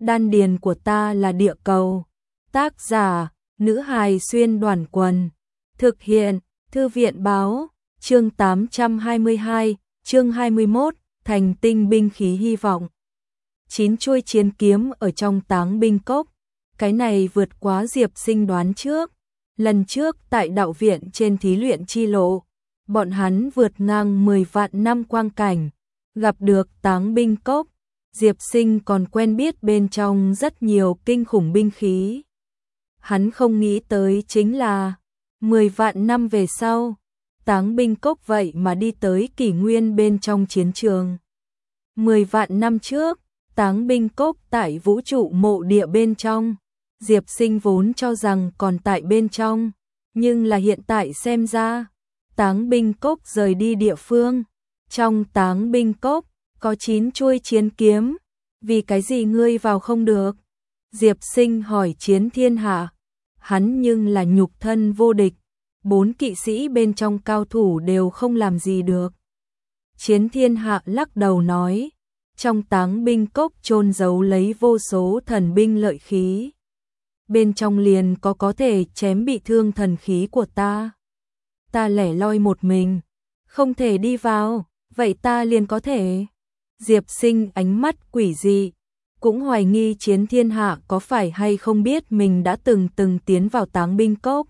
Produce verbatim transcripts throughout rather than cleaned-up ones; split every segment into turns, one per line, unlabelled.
Đan điền của ta là địa cầu. Tác giả, nữ hài xuyên đoàn quần. Thực hiện, thư viện báo, chương tám trăm hai mươi hai, chương hai mươi mốt, thành tinh binh khí hy vọng. Chín chuôi chiến kiếm ở trong táng binh cốc. Cái này vượt quá Diệp Sinh đoán trước. Lần trước tại đạo viện trên thí luyện chi lộ, bọn hắn vượt ngang mười vạn năm quang cảnh, gặp được táng binh cốc. Diệp Sinh còn quen biết bên trong rất nhiều kinh khủng binh khí. Hắn không nghĩ tới chính là mười vạn năm về sau, táng binh cốc vậy mà đi tới kỷ nguyên bên trong chiến trường. mười vạn năm trước, táng binh cốc tại vũ trụ mộ địa bên trong. Diệp Sinh vốn cho rằng còn tại bên trong, nhưng là hiện tại xem ra, táng binh cốc rời đi địa phương. Trong táng binh cốc, có chín chuôi chiến kiếm, vì cái gì ngươi vào không được? Diệp Sinh hỏi Chiến Thiên Hạ, hắn nhưng là nhục thân vô địch, bốn kỵ sĩ bên trong cao thủ đều không làm gì được. Chiến Thiên Hạ lắc đầu nói, trong táng binh cốc chôn giấu lấy vô số thần binh lợi khí. Bên trong liền có có thể chém bị thương thần khí của ta. Ta lẻ loi một mình, không thể đi vào, vậy ta liền có thể. Diệp Sinh ánh mắt quỷ dị, cũng hoài nghi Chiến Thiên Hạ có phải hay không biết mình đã từng từng tiến vào táng binh cốc.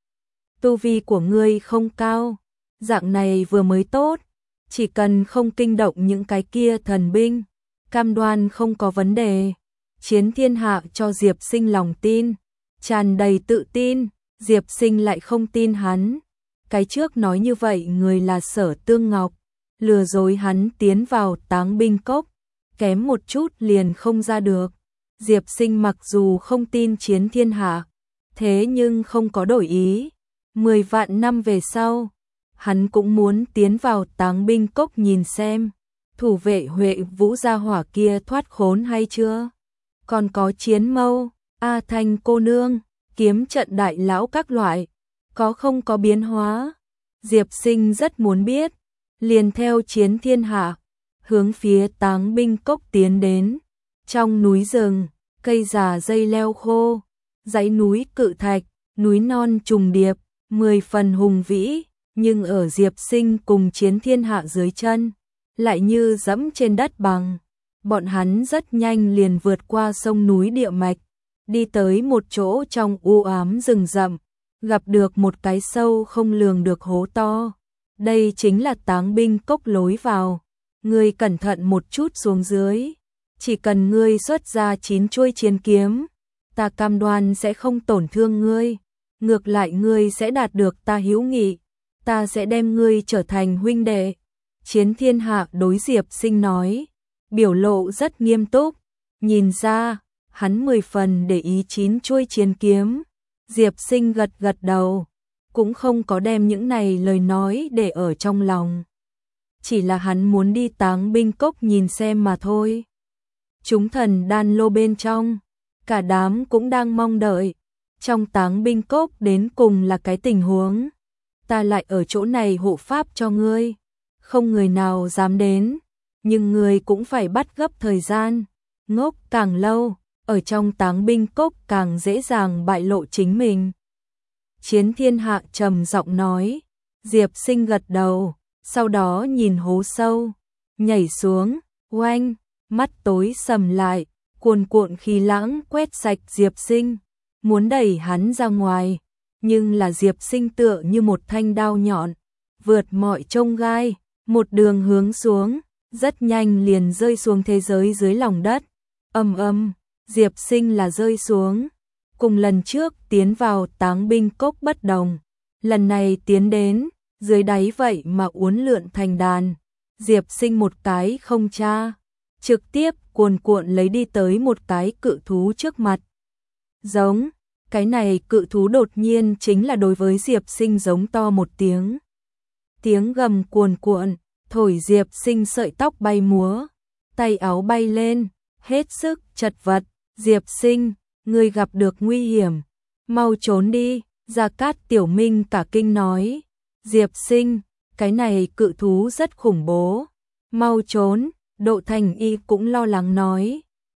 Tu vi của ngươi không cao, dạng này vừa mới tốt, chỉ cần không kinh động những cái kia thần binh, cam đoan không có vấn đề. Chiến Thiên Hạ cho Diệp Sinh lòng tin, tràn đầy tự tin. Diệp Sinh lại không tin hắn. Cái trước nói như vậy người là Sở Tương Ngọc, lừa dối hắn tiến vào táng binh cốc, kém một chút liền không ra được. Diệp Sinh mặc dù không tin Chiến Thiên Hạ, thế nhưng không có đổi ý. Mười vạn năm về sau, hắn cũng muốn tiến vào táng binh cốc nhìn xem, thủ vệ Huệ Vũ gia hỏa kia thoát khốn hay chưa. Còn có Chiến Mâu, A Thanh cô nương, kiếm trận đại lão các loại, có không có biến hóa. Diệp Sinh rất muốn biết, liền theo Chiến Thiên Hạ, hướng phía táng binh cốc tiến đến. Trong núi rừng, cây già dây leo khô, dãy núi cự thạch, núi non trùng điệp, mười phần hùng vĩ, nhưng ở Diệp Sinh cùng Chiến Thiên Hạ dưới chân, lại như dẫm trên đất bằng. Bọn hắn rất nhanh liền vượt qua sông núi địa mạch, đi tới một chỗ trong u ám rừng rậm, gặp được một cái sâu không lường được hố to. Đây chính là táng binh cốc lối vào. Ngươi cẩn thận một chút xuống dưới, chỉ cần ngươi xuất ra chín chuôi chiến kiếm, ta cam đoan sẽ không tổn thương ngươi, ngược lại ngươi sẽ đạt được ta hữu nghị, ta sẽ đem ngươi trở thành huynh đệ. Chiến Thiên Hạ đối Diệp Sinh nói, biểu lộ rất nghiêm túc, nhìn ra, hắn mười phần để ý chín chuôi chiến kiếm. Diệp Sinh gật gật đầu, cũng không có đem những này lời nói để ở trong lòng. Chỉ là hắn muốn đi táng binh cốc nhìn xem mà thôi. Chúng thần đan lô bên trong, cả đám cũng đang mong đợi, trong táng binh cốc đến cùng là cái tình huống. Ta lại ở chỗ này hộ pháp cho ngươi, không người nào dám đến, nhưng ngươi cũng phải bắt gấp thời gian, ngốc càng lâu, ở trong táng binh cốc càng dễ dàng bại lộ chính mình. Chiến Thiên Hạ trầm giọng nói. Diệp Sinh gật đầu, sau đó nhìn hố sâu, nhảy xuống, oanh, mắt tối sầm lại, cuồn cuộn khí lãng quét sạch Diệp Sinh, muốn đẩy hắn ra ngoài, nhưng là Diệp Sinh tựa như một thanh đao nhọn, vượt mọi chông gai, một đường hướng xuống, rất nhanh liền rơi xuống thế giới dưới lòng đất. Ầm ầm, Diệp Sinh là rơi xuống, cùng lần trước tiến vào táng binh cốc bất đồng, lần này tiến đến dưới đáy vậy mà uốn lượn thành đàn. Diệp Sinh một cái không tra, trực tiếp cuồn cuộn lấy đi tới một cái cự thú trước mặt. Giống, cái này cự thú đột nhiên chính là đối với Diệp Sinh giống to một tiếng. Tiếng gầm cuồn cuộn, thổi Diệp Sinh sợi tóc bay múa, tay áo bay lên, hết sức chật vật. Diệp Sinh, ngươi gặp được nguy hiểm, mau trốn đi. Gia Cát Tiểu Minh cả kinh nói. Diệp Sinh, cái này cự thú rất khủng bố, mau trốn. Độ Thành Y cũng lo lắng nói.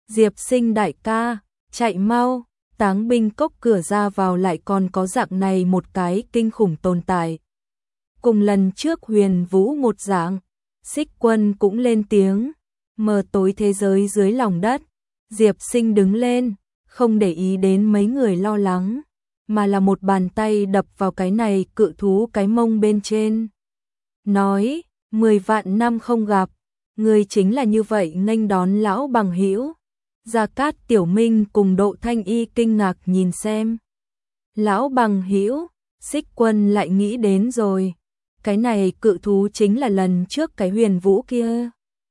Diệp Sinh đại ca, chạy mau, Táng binh cốc cửa ra vào lại còn có dạng này một cái kinh khủng tồn tại. Cùng lần trước Huyền Vũ một dạng, Xích Quân cũng lên tiếng, mờ tối thế giới dưới lòng đất. Diệp Sinh đứng lên, không để ý đến mấy người lo lắng, mà là một bàn tay đập vào cái này cự thú cái mông bên trên. Nói, mười vạn năm không gặp, người chính là như vậy nghênh đón lão bằng hữu. Gia Cát Tiểu Minh cùng Độ Thanh Y kinh ngạc nhìn xem. Lão bằng hữu, Xích Quân lại nghĩ đến rồi. Cái này cự thú chính là lần trước cái Huyền Vũ kia.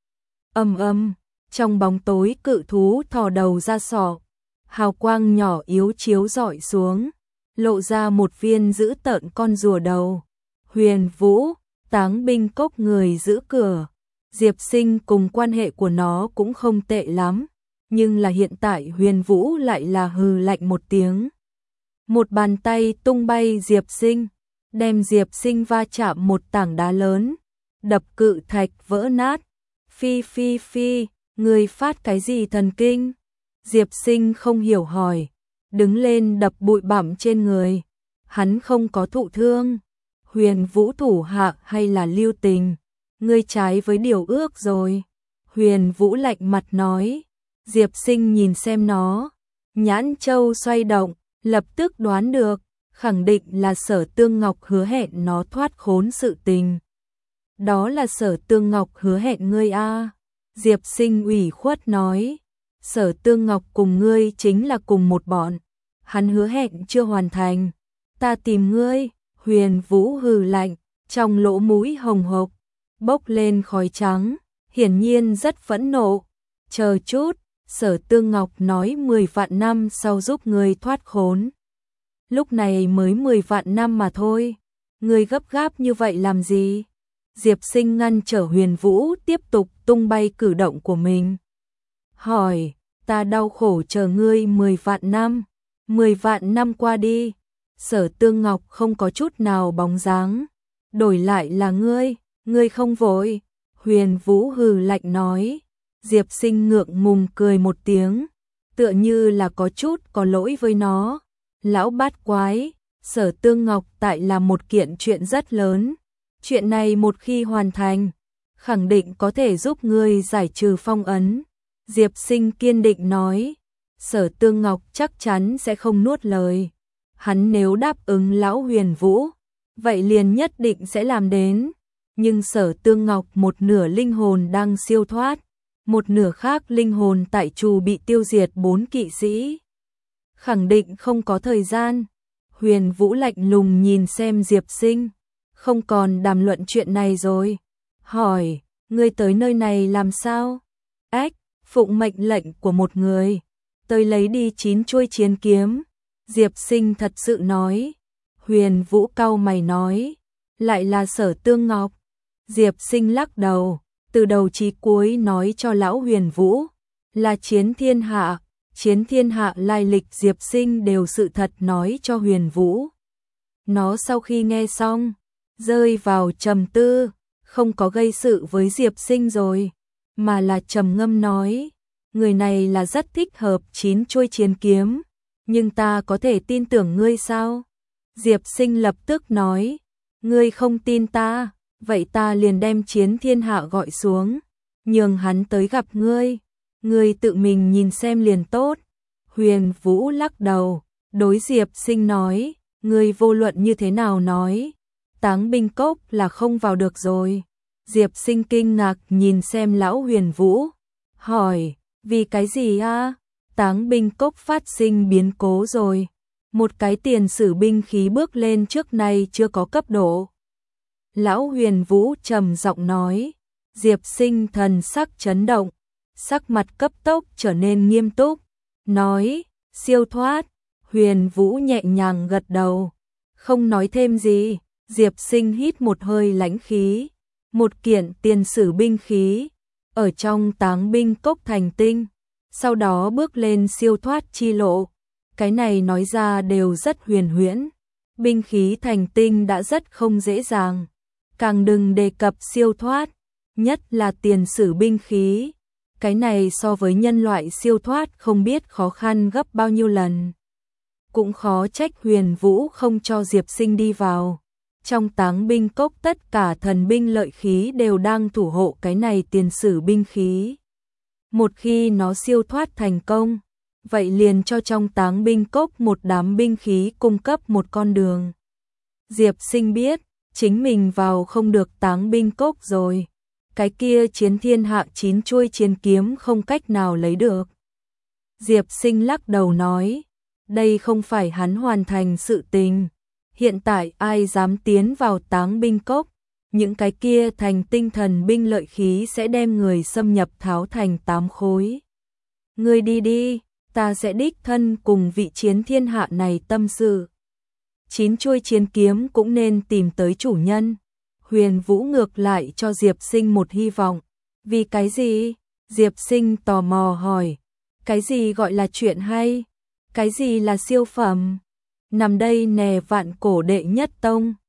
Ầm ầm, trong bóng tối cự thú thò đầu ra sọ, hào quang nhỏ yếu chiếu rọi xuống, lộ ra một viên dữ tợn con rùa đầu. Huyền Vũ, Táng binh cốc người giữ cửa. Diệp Sinh cùng quan hệ của nó cũng không tệ lắm, nhưng là hiện tại Huyền Vũ lại là hừ lạnh một tiếng. Một bàn tay tung bay Diệp Sinh, đem Diệp Sinh va chạm một tảng đá lớn, đập cự thạch vỡ nát. Phi phi phi, người phát cái gì thần kinh? Diệp Sinh không hiểu hỏi, đứng lên đập bụi bặm trên người. Hắn không có thụ thương. Huyền Vũ thủ hạ hay là lưu tình? Ngươi trái với điều ước rồi. Huyền Vũ lạnh mặt nói. Diệp Sinh nhìn xem nó, nhãn châu xoay động, lập tức đoán được, khẳng định là Sở Tương Ngọc hứa hẹn nó thoát khốn sự tình. Đó là Sở Tương Ngọc hứa hẹn ngươi a. Diệp Sinh ủy khuất nói, Sở Tương Ngọc cùng ngươi chính là cùng một bọn, hắn hứa hẹn chưa hoàn thành, ta tìm ngươi. Huyền Vũ hừ lạnh, trong lỗ mũi hồng hộc, bốc lên khói trắng, hiển nhiên rất phẫn nộ. Chờ chút, Sở Tương Ngọc nói mười vạn năm sau giúp ngươi thoát khốn. Lúc này mới mười vạn năm mà thôi, ngươi gấp gáp như vậy làm gì? Diệp Sinh ngăn trở Huyền Vũ tiếp tục tung bay cử động của mình. Hỏi, ta đau khổ chờ ngươi mười vạn năm, mười vạn năm qua đi. Sở Tương Ngọc không có chút nào bóng dáng, đổi lại là ngươi, ngươi không vội. Huyền Vũ hừ lạnh nói. Diệp Sinh ngượng ngùng cười một tiếng, tựa như là có chút có lỗi với nó. Lão bát quái, Sở Tương Ngọc tại là một kiện chuyện rất lớn. Chuyện này một khi hoàn thành, khẳng định có thể giúp ngươi giải trừ phong ấn. Diệp Sinh kiên định nói. Sở Tương Ngọc chắc chắn sẽ không nuốt lời. Hắn nếu đáp ứng lão Huyền Vũ, vậy liền nhất định sẽ làm đến. Nhưng Sở Tương Ngọc một nửa linh hồn đang siêu thoát, một nửa khác linh hồn tại trù bị tiêu diệt bốn kỵ sĩ. Khẳng định không có thời gian. Huyền Vũ lạnh lùng nhìn xem Diệp Sinh, không còn đàm luận chuyện này rồi. Hỏi, ngươi tới nơi này làm sao? Ách, phụng mệnh lệnh của một người, tới lấy đi chín chuôi chiến kiếm. Diệp Sinh thật sự nói. Huyền Vũ cau mày nói, lại là Sở Tương Ngọc. Diệp Sinh lắc đầu, từ đầu chí cuối nói cho lão Huyền Vũ, là Chiến Thiên Hạ. Chiến Thiên Hạ lai lịch Diệp Sinh đều sự thật nói cho Huyền Vũ. Nó sau khi nghe xong, rơi vào trầm tư, không có gây sự với Diệp Sinh rồi, mà là trầm ngâm nói, người này là rất thích hợp chín chuôi chiến kiếm, nhưng ta có thể tin tưởng ngươi sao? Diệp Sinh lập tức nói, ngươi không tin ta, vậy ta liền đem Chiến Thiên Hạ gọi xuống, nhường hắn tới gặp ngươi, ngươi tự mình nhìn xem liền tốt. Huyền Vũ lắc đầu, đối Diệp Sinh nói, ngươi vô luận như thế nào nói, Táng binh cốc là không vào được rồi. Diệp Sinh kinh ngạc nhìn xem lão Huyền Vũ, hỏi, vì cái gì a? Táng binh cốc phát sinh biến cố rồi. Một cái tiền sử binh khí bước lên trước nay chưa có cấp độ. Lão Huyền Vũ trầm giọng nói. Diệp Sinh thần sắc chấn động, sắc mặt cấp tốc trở nên nghiêm túc, nói, siêu thoát. Huyền Vũ nhẹ nhàng gật đầu, không nói thêm gì. Diệp Sinh hít một hơi lãnh khí, một kiện tiền sử binh khí, ở trong Táng binh cốc thành tinh, sau đó bước lên siêu thoát chi lộ. Cái này nói ra đều rất huyền huyễn, binh khí thành tinh đã rất không dễ dàng, càng đừng đề cập siêu thoát, nhất là tiền sử binh khí, Cái này so với nhân loại siêu thoát không biết khó khăn gấp bao nhiêu lần. Cũng khó trách Huyền Vũ không cho Diệp Sinh đi vào. Trong Táng binh cốc tất cả thần binh lợi khí đều đang thủ hộ cái này tiền sử binh khí. Một khi nó siêu thoát thành công, vậy liền cho trong Táng binh cốc một đám binh khí cung cấp một con đường. Diệp Sinh biết, chính mình vào không được Táng binh cốc rồi. Cái kia chiến thiên hạ chín chuôi chiến kiếm không cách nào lấy được. Diệp Sinh lắc đầu nói, đây không phải hắn hoàn thành sự tình. Hiện tại ai dám tiến vào Táng binh cốc, những cái kia thành tinh thần binh lợi khí sẽ đem người xâm nhập tháo thành tám khối. Ngươi đi đi, ta sẽ đích thân cùng vị chiến thiên hạ này tâm sự. Chín chuôi chiến kiếm cũng nên tìm tới chủ nhân. Huyền Vũ ngược lại cho Diệp Sinh một hy vọng. Vì cái gì? Diệp Sinh tò mò hỏi. Cái gì gọi là chuyện hay? Cái gì là siêu phẩm? Nằm đây nè vạn cổ đệ nhất tông.